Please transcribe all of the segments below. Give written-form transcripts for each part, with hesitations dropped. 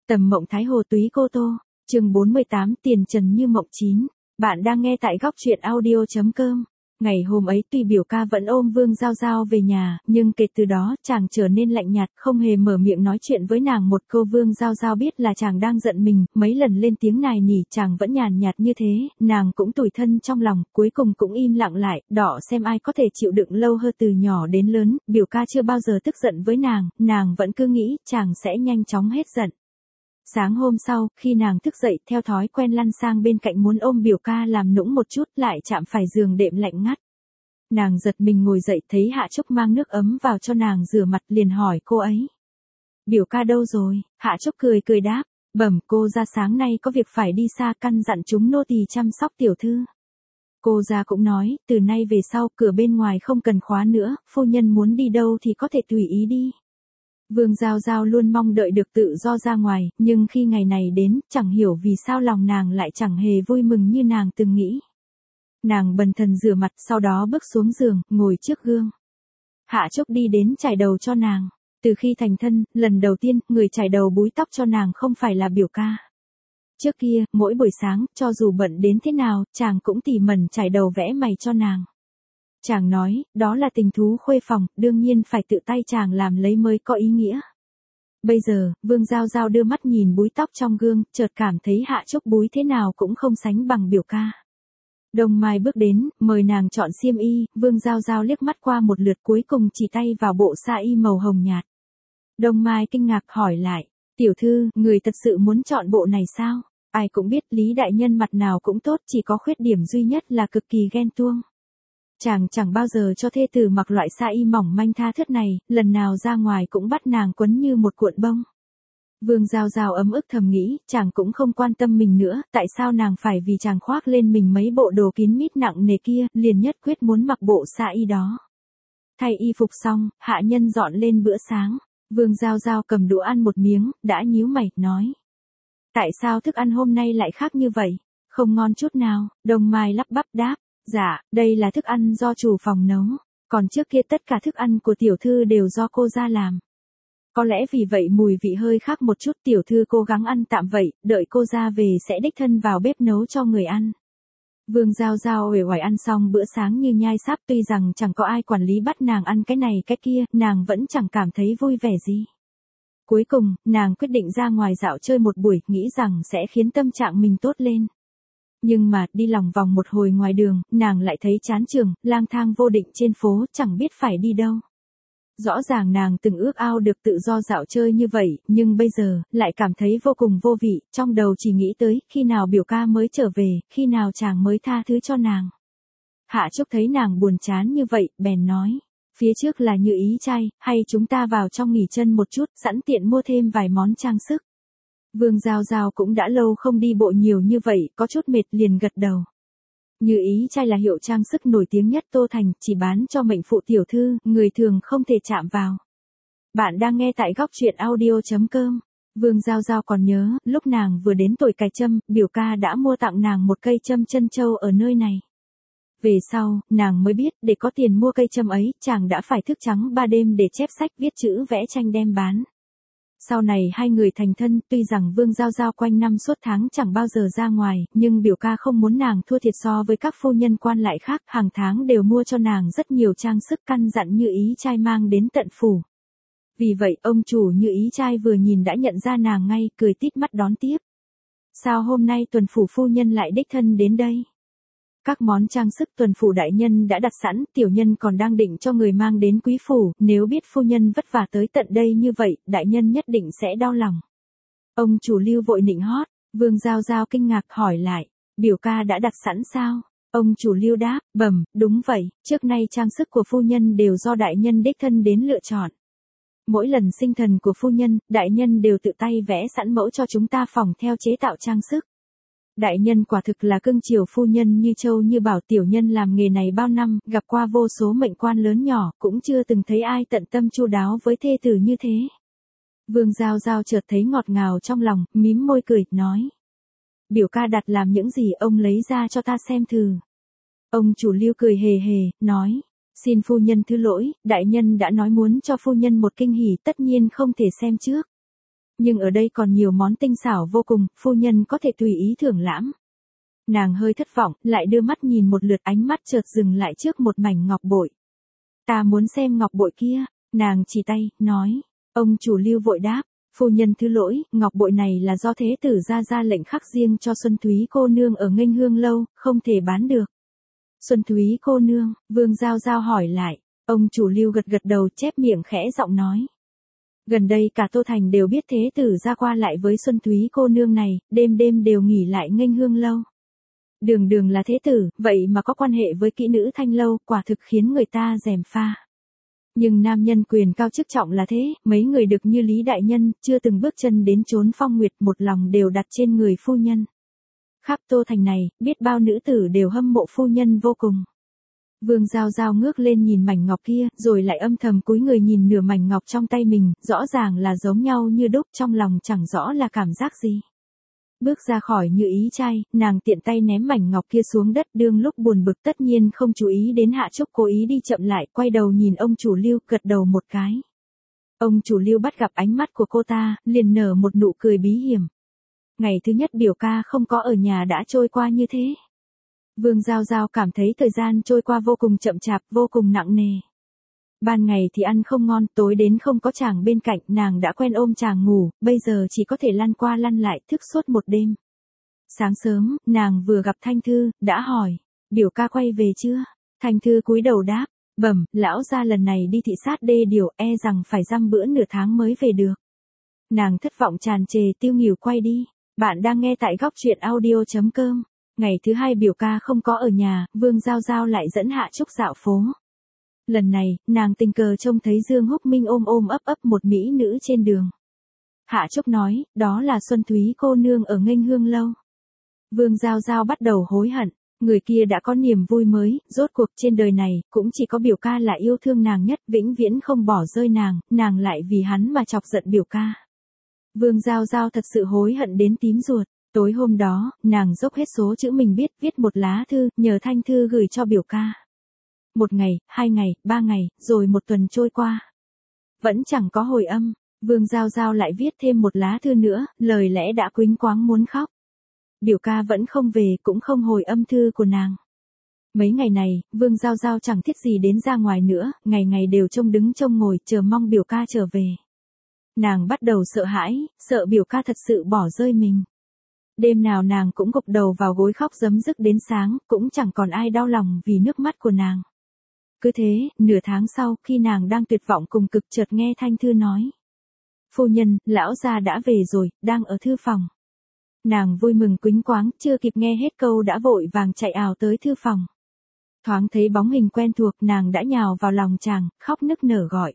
Tầm mộng Thái Hồ túy cô tô, chương 48 tiền trần như mộng chín. Bạn đang nghe tại góc truyện audio.com. Ngày hôm ấy tuy biểu ca vẫn ôm Vương Giao Giao về nhà, nhưng kể từ đó chàng trở nên lạnh nhạt, không hề mở miệng nói chuyện với nàng một câu. Vương Giao Giao biết là chàng đang giận mình, mấy lần lên tiếng nài nỉ, chàng vẫn nhàn nhạt như thế, nàng cũng tủi thân trong lòng, cuối cùng cũng im lặng lại, đỏ xem ai có thể chịu đựng lâu hơn. Từ nhỏ đến lớn, biểu ca chưa bao giờ tức giận với nàng vẫn cứ nghĩ chàng sẽ nhanh chóng hết giận. Sáng hôm sau, khi nàng thức dậy, theo thói quen lăn sang bên cạnh muốn ôm biểu ca làm nũng một chút, lại chạm phải giường đệm lạnh ngắt. Nàng giật mình ngồi dậy, thấy Hạ Trúc mang nước ấm vào cho nàng rửa mặt, liền hỏi cô ấy. Biểu ca đâu rồi? Hạ Trúc cười cười đáp, bẩm cô ra sáng nay có việc phải đi xa, căn dặn chúng nô tỳ chăm sóc tiểu thư. Cô ra cũng nói, từ nay về sau cửa bên ngoài không cần khóa nữa, phu nhân muốn đi đâu thì có thể tùy ý đi. Vương Giao Giao luôn mong đợi được tự do ra ngoài, nhưng khi ngày này đến, chẳng hiểu vì sao lòng nàng lại chẳng hề vui mừng như nàng từng nghĩ. Nàng bần thần rửa mặt, sau đó bước xuống giường, ngồi trước gương. Hạ Trúc đi đến chải đầu cho nàng. Từ khi thành thân, lần đầu tiên, người chải đầu búi tóc cho nàng không phải là biểu ca. Trước kia, mỗi buổi sáng, cho dù bận đến thế nào, chàng cũng tỉ mẩn chải đầu vẽ mày cho nàng. Chàng nói, đó là tình thú khuê phòng, đương nhiên phải tự tay chàng làm lấy mới có ý nghĩa. Bây giờ, Vương Giao Giao đưa mắt nhìn búi tóc trong gương, chợt cảm thấy Hạ Trúc búi thế nào cũng không sánh bằng biểu ca. Đông Mai bước đến, mời nàng chọn xiêm y, Vương Giao Giao liếc mắt qua một lượt, cuối cùng chỉ tay vào bộ sa y màu hồng nhạt. Đông Mai kinh ngạc hỏi lại, tiểu thư, người thật sự muốn chọn bộ này sao? Ai cũng biết Lý đại nhân mặt nào cũng tốt, chỉ có khuyết điểm duy nhất là cực kỳ ghen tuông. Chàng chẳng bao giờ cho thê tử mặc loại sa y mỏng manh tha thướt này, lần nào ra ngoài cũng bắt nàng quấn như một cuộn bông. Vương Giao Giao ấm ức thầm nghĩ, chàng cũng không quan tâm mình nữa, tại sao nàng phải vì chàng khoác lên mình mấy bộ đồ kín mít nặng nề kia, liền nhất quyết muốn mặc bộ sa y đó. Thay y phục xong, hạ nhân dọn lên bữa sáng. Vương Giao Giao cầm đũa ăn một miếng, đã nhíu mày, nói. Tại sao thức ăn hôm nay lại khác như vậy? Không ngon chút nào. Đông Mai lắp bắp đáp. Dạ, đây là thức ăn do chủ phòng nấu, còn trước kia tất cả thức ăn của tiểu thư đều do cô ra làm. Có lẽ vì vậy mùi vị hơi khác một chút, tiểu thư cố gắng ăn tạm vậy, đợi cô ra về sẽ đích thân vào bếp nấu cho người ăn. Vương Giao Giao uể oải ăn xong bữa sáng như nhai sáp, tuy rằng chẳng có ai quản lý bắt nàng ăn cái này cái kia, nàng vẫn chẳng cảm thấy vui vẻ gì. Cuối cùng, nàng quyết định ra ngoài dạo chơi một buổi, nghĩ rằng sẽ khiến tâm trạng mình tốt lên. Nhưng mà, đi lòng vòng một hồi ngoài đường, nàng lại thấy chán chường, lang thang vô định trên phố, chẳng biết phải đi đâu. Rõ ràng nàng từng ước ao được tự do dạo chơi như vậy, nhưng bây giờ, lại cảm thấy vô cùng vô vị, trong đầu chỉ nghĩ tới, khi nào biểu ca mới trở về, khi nào chàng mới tha thứ cho nàng. Hạ Trúc thấy nàng buồn chán như vậy, bèn nói, phía trước là Như Ý trai, hay chúng ta vào trong nghỉ chân một chút, sẵn tiện mua thêm vài món trang sức. Vương Giao Giao cũng đã lâu không đi bộ nhiều như vậy, có chút mệt liền gật đầu. Như Ý trai là hiệu trang sức nổi tiếng nhất Tô Thành, chỉ bán cho mệnh phụ tiểu thư, người thường không thể chạm vào. Bạn đang nghe tại góc truyện audio.com. Vương Giao Giao còn nhớ, lúc nàng vừa đến tuổi cài châm, biểu ca đã mua tặng nàng một cây châm chân châu ở nơi này. Về sau, nàng mới biết, để có tiền mua cây châm ấy, chàng đã phải thức trắng 3 đêm để chép sách viết chữ vẽ tranh đem bán. Sau này hai người thành thân, tuy rằng Vương Giao Giao quanh năm suốt tháng chẳng bao giờ ra ngoài, nhưng biểu ca không muốn nàng thua thiệt so với các phu nhân quan lại khác, hàng tháng đều mua cho nàng rất nhiều trang sức, căn dặn Như Ý trai mang đến tận phủ. Vì vậy, ông chủ Như Ý trai vừa nhìn đã nhận ra nàng ngay, cười tít mắt đón tiếp. Sao hôm nay tuần phủ phu nhân lại đích thân đến đây? Các món trang sức tuần phủ đại nhân đã đặt sẵn, tiểu nhân còn đang định cho người mang đến quý phủ, nếu biết phu nhân vất vả tới tận đây như vậy, đại nhân nhất định sẽ đau lòng. Ông chủ Lưu vội nịnh hót, Vương Giao Giao kinh ngạc hỏi lại, biểu ca đã đặt sẵn sao? Ông chủ Lưu đáp, bẩm, đúng vậy, trước nay trang sức của phu nhân đều do đại nhân đích thân đến lựa chọn. Mỗi lần sinh thần của phu nhân, đại nhân đều tự tay vẽ sẵn mẫu cho chúng ta phỏng theo chế tạo trang sức. Đại nhân quả thực là cưng chiều phu nhân như châu như bảo, tiểu nhân làm nghề này bao năm, gặp qua vô số mệnh quan lớn nhỏ, cũng chưa từng thấy ai tận tâm chu đáo với thê tử như thế. Vương Giao Giao chợt thấy ngọt ngào trong lòng, mím môi cười, nói. Biểu ca đặt làm những gì, ông lấy ra cho ta xem thử. Ông chủ Lưu cười hề hề, nói. Xin phu nhân thứ lỗi, đại nhân đã nói muốn cho phu nhân một kinh hỉ, tất nhiên không thể xem trước. Nhưng ở đây còn nhiều món tinh xảo vô cùng, phu nhân có thể tùy ý thưởng lãm. Nàng hơi thất vọng, lại đưa mắt nhìn một lượt, ánh mắt chợt dừng lại trước một mảnh ngọc bội. Ta muốn xem ngọc bội kia, nàng chỉ tay, nói. Ông chủ Lưu vội đáp, phu nhân thứ lỗi, ngọc bội này là do thế tử ra lệnh khắc riêng cho Xuân Thúy cô nương ở Nghênh Hương lâu, không thể bán được. Xuân Thúy cô nương, Vương Giao Giao hỏi lại, ông chủ Lưu gật gật đầu, chép miệng khẽ giọng nói. Gần đây cả Tô Thành đều biết thế tử ra qua lại với Xuân Thúy cô nương này, đêm đêm đều nghỉ lại Nghênh Hương lâu. Đường đường là thế tử, vậy mà có quan hệ với kỹ nữ Thanh lâu, quả thực khiến người ta gièm pha. Nhưng nam nhân quyền cao chức trọng là thế, mấy người được như Lý Đại Nhân, chưa từng bước chân đến chốn phong nguyệt, một lòng đều đặt trên người phu nhân. Khắp Tô Thành này, biết bao nữ tử đều hâm mộ phu nhân vô cùng. Vương Giao Giao ngước lên nhìn mảnh ngọc kia, rồi lại âm thầm cúi người nhìn nửa mảnh ngọc trong tay mình, rõ ràng là giống nhau như đúc, trong lòng chẳng rõ là cảm giác gì. Bước ra khỏi Như Ý trai, nàng tiện tay ném mảnh ngọc kia xuống đất, đương lúc buồn bực tất nhiên không chú ý đến Hạ Trúc cố ý đi chậm lại, quay đầu nhìn ông chủ Lưu, gật đầu một cái. Ông chủ Lưu bắt gặp ánh mắt của cô ta, liền nở một nụ cười bí hiểm. Ngày thứ nhất biểu ca không có ở nhà đã trôi qua như thế. Vương Giao Giao cảm thấy thời gian trôi qua vô cùng chậm chạp, vô cùng nặng nề. Ban ngày thì ăn không ngon, tối đến không có chàng bên cạnh, nàng đã quen ôm chàng ngủ, bây giờ chỉ có thể lăn qua lăn lại, thức suốt một đêm. Sáng sớm, nàng vừa gặp Thanh Thư, đã hỏi, biểu ca quay về chưa? Thanh Thư cúi đầu đáp, bẩm, lão gia lần này đi thị sát đê điều, e rằng phải dăm bữa nửa tháng mới về được. Nàng thất vọng tràn trề, tiêu nghỉu quay đi. Bạn đang nghe tại góc truyện audio.com. Ngày thứ hai biểu ca không có ở nhà, Vương Giao Giao lại dẫn Hạ Trúc dạo phố. Lần này, nàng tình cờ trông thấy Dương Húc Minh ôm ôm ấp ấp một mỹ nữ trên đường. Hạ Trúc nói, đó là Xuân Thúy cô nương ở Nghênh Hương lâu. Vương Giao Giao bắt đầu hối hận, người kia đã có niềm vui mới, rốt cuộc trên đời này, cũng chỉ có biểu ca là yêu thương nàng nhất, vĩnh viễn không bỏ rơi nàng lại vì hắn mà chọc giận biểu ca. Vương Giao Giao thật sự hối hận đến tím ruột. Tối hôm đó, nàng dốc hết số chữ mình biết, viết một lá thư, nhờ Thanh Thư gửi cho biểu ca. 1 ngày, 2 ngày, 3 ngày, rồi 1 tuần trôi qua. Vẫn chẳng có hồi âm, Vương Giao Giao lại viết thêm một lá thư nữa, lời lẽ đã quĩnh quáng muốn khóc. Biểu ca vẫn không về, cũng không hồi âm thư của nàng. Mấy ngày này, Vương Giao Giao chẳng thiết gì đến ra ngoài nữa, ngày ngày đều trông đứng trông ngồi, chờ mong biểu ca trở về. Nàng bắt đầu sợ hãi, sợ biểu ca thật sự bỏ rơi mình. Đêm nào nàng cũng gục đầu vào gối khóc rấm rức đến sáng, cũng chẳng còn ai đau lòng vì nước mắt của nàng. Cứ thế, nửa tháng sau, khi nàng đang tuyệt vọng cùng cực, chợt nghe Thanh Thư nói. Phu nhân, lão gia đã về rồi, đang ở thư phòng. Nàng vui mừng quĩnh quáng, chưa kịp nghe hết câu đã vội vàng chạy ào tới thư phòng. Thoáng thấy bóng hình quen thuộc, nàng đã nhào vào lòng chàng, khóc nức nở gọi.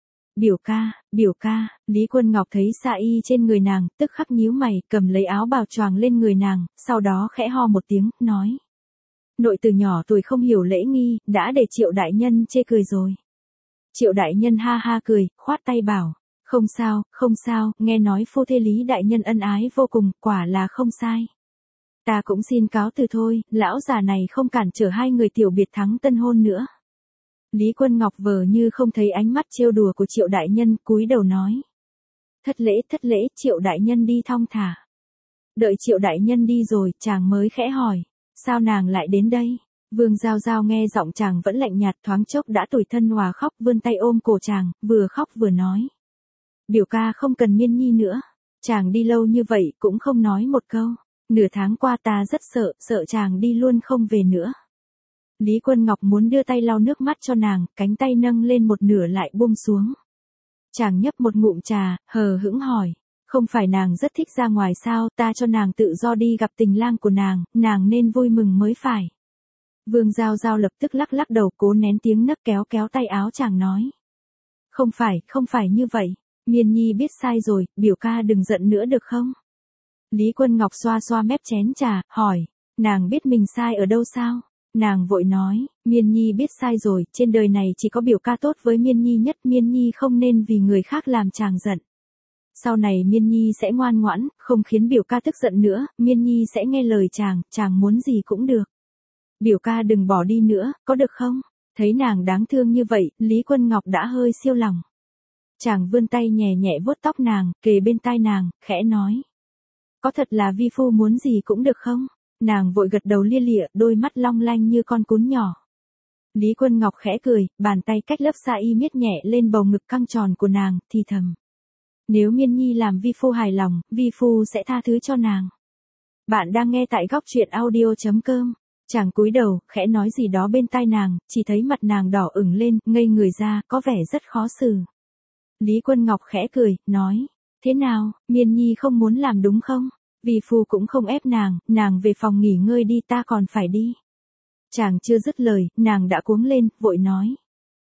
Biểu ca, Lý Quân Ngọc thấy xa y trên người nàng, tức khắc nhíu mày, cầm lấy áo bào choàng lên người nàng, sau đó khẽ ho một tiếng, nói. Nội từ nhỏ tuổi không hiểu lễ nghi, đã để Triệu đại nhân chê cười rồi. Triệu đại nhân ha ha cười, khoát tay bảo, không sao, nghe nói phu thê Lý đại nhân ân ái vô cùng, quả là không sai. Ta cũng xin cáo từ thôi, lão già này không cản trở hai người tiểu biệt thắng tân hôn nữa. Lý Quân Ngọc vờ như không thấy ánh mắt trêu đùa của Triệu đại nhân, cúi đầu nói. Thất lễ, Triệu đại nhân đi thong thả. Đợi Triệu đại nhân đi rồi, chàng mới khẽ hỏi, sao nàng lại đến đây? Vương Giao Giao nghe giọng chàng vẫn lạnh nhạt, thoáng chốc đã tủi thân hòa khóc, vươn tay ôm cổ chàng, vừa khóc vừa nói. Biểu ca không cần Miên Nhi nữa, chàng đi lâu như vậy cũng không nói một câu, nửa tháng qua ta rất sợ chàng đi luôn không về nữa. Lý Quân Ngọc muốn đưa tay lau nước mắt cho nàng, cánh tay nâng lên một nửa lại buông xuống. Chàng nhấp một ngụm trà, hờ hững hỏi, không phải nàng rất thích ra ngoài sao, ta cho nàng tự do đi gặp tình lang của nàng nên vui mừng mới phải. Vương Giao Giao lập tức lắc lắc đầu, cố nén tiếng nấc, kéo tay áo chàng nói. Không phải như vậy, Miên Nhi biết sai rồi, biểu ca đừng giận nữa được không? Lý Quân Ngọc xoa xoa mép chén trà, hỏi, nàng biết mình sai ở đâu sao? Nàng vội nói, Miên Nhi biết sai rồi, trên đời này chỉ có biểu ca tốt với Miên Nhi nhất, Miên Nhi không nên vì người khác làm chàng giận. Sau này Miên Nhi sẽ ngoan ngoãn, không khiến biểu ca tức giận nữa, Miên Nhi sẽ nghe lời chàng muốn gì cũng được. Biểu ca đừng bỏ đi nữa, có được không? Thấy nàng đáng thương như vậy, Lý Quân Ngọc đã hơi siêu lòng. Chàng vươn tay nhẹ nhẹ vuốt tóc nàng, kề bên tai nàng, khẽ nói. Có thật là vi phu muốn gì cũng được không? Nàng vội gật đầu lia lịa, đôi mắt long lanh như con cún nhỏ. Lý Quân Ngọc khẽ cười, bàn tay cách lớp sa y miết nhẹ lên bầu ngực căng tròn của nàng, thì thầm. Nếu Miên Nhi làm vi phu hài lòng, vi phu sẽ tha thứ cho nàng. Bạn đang nghe tại góc truyện audio.com. Chàng cúi đầu, khẽ nói gì đó bên tai nàng, chỉ thấy mặt nàng đỏ ửng lên, ngây người ra, có vẻ rất khó xử. Lý Quân Ngọc khẽ cười, nói. Thế nào, Miên Nhi không muốn làm đúng không? Vi phu cũng không ép nàng về phòng nghỉ ngơi đi, ta còn phải đi. Chàng chưa dứt lời, nàng đã cuống lên, vội nói.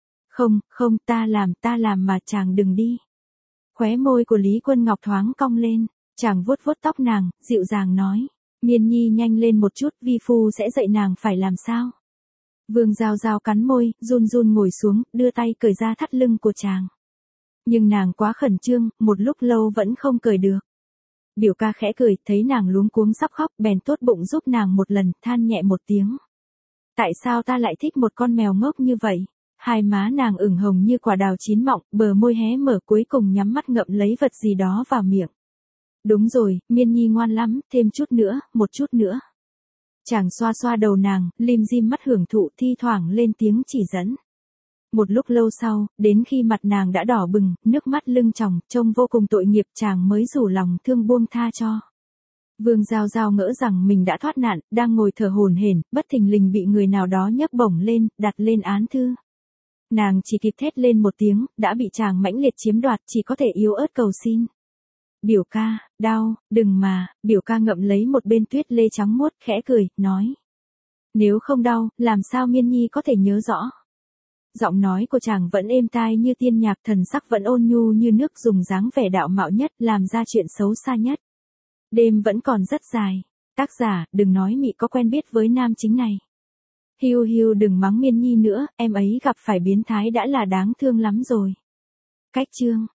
Không, ta làm mà chàng đừng đi. Khóe môi của Lý Quân Ngọc thoáng cong lên, chàng vuốt vuốt tóc nàng, dịu dàng nói. Miên Nhi nhanh lên một chút, vi phu sẽ dạy nàng phải làm sao. Vương Giao Giao cắn môi, run run ngồi xuống, đưa tay cởi ra thắt lưng của chàng. Nhưng nàng quá khẩn trương, một lúc lâu vẫn không cởi được. Biểu ca khẽ cười, thấy nàng luống cuống sắp khóc, bèn tốt bụng giúp nàng một lần, than nhẹ một tiếng. Tại sao ta lại thích một con mèo ngốc như vậy? Hai má nàng ửng hồng như quả đào chín mọng, bờ môi hé mở, cuối cùng nhắm mắt ngậm lấy vật gì đó vào miệng. Đúng rồi, Miên Nhi ngoan lắm, thêm chút nữa, một chút nữa. Chàng xoa xoa đầu nàng, lim dim mắt hưởng thụ, thi thoảng lên tiếng chỉ dẫn. Một lúc lâu sau, đến khi mặt nàng đã đỏ bừng, nước mắt lưng tròng, trông vô cùng tội nghiệp, chàng mới rủ lòng thương buông tha cho. Vương Giao Giao ngỡ rằng mình đã thoát nạn, đang ngồi thở hổn hển, bất thình lình bị người nào đó nhấc bổng lên, đặt lên án thư. Nàng chỉ kịp thét lên một tiếng, đã bị chàng mãnh liệt chiếm đoạt, chỉ có thể yếu ớt cầu xin. Biểu ca, đau, đừng mà, biểu ca ngậm lấy một bên tuyết lê trắng muốt, khẽ cười, nói. Nếu không đau, làm sao Miên Nhi có thể nhớ rõ. Giọng nói của chàng vẫn êm tai như tiên nhạc, thần sắc vẫn ôn nhu như nước, dùng dáng vẻ đạo mạo nhất, làm ra chuyện xấu xa nhất. Đêm vẫn còn rất dài. Tác giả, đừng nói mị có quen biết với nam chính này. Hiu hiu đừng mắng Miên Nhi nữa, em ấy gặp phải biến thái đã là đáng thương lắm rồi. Cách chương.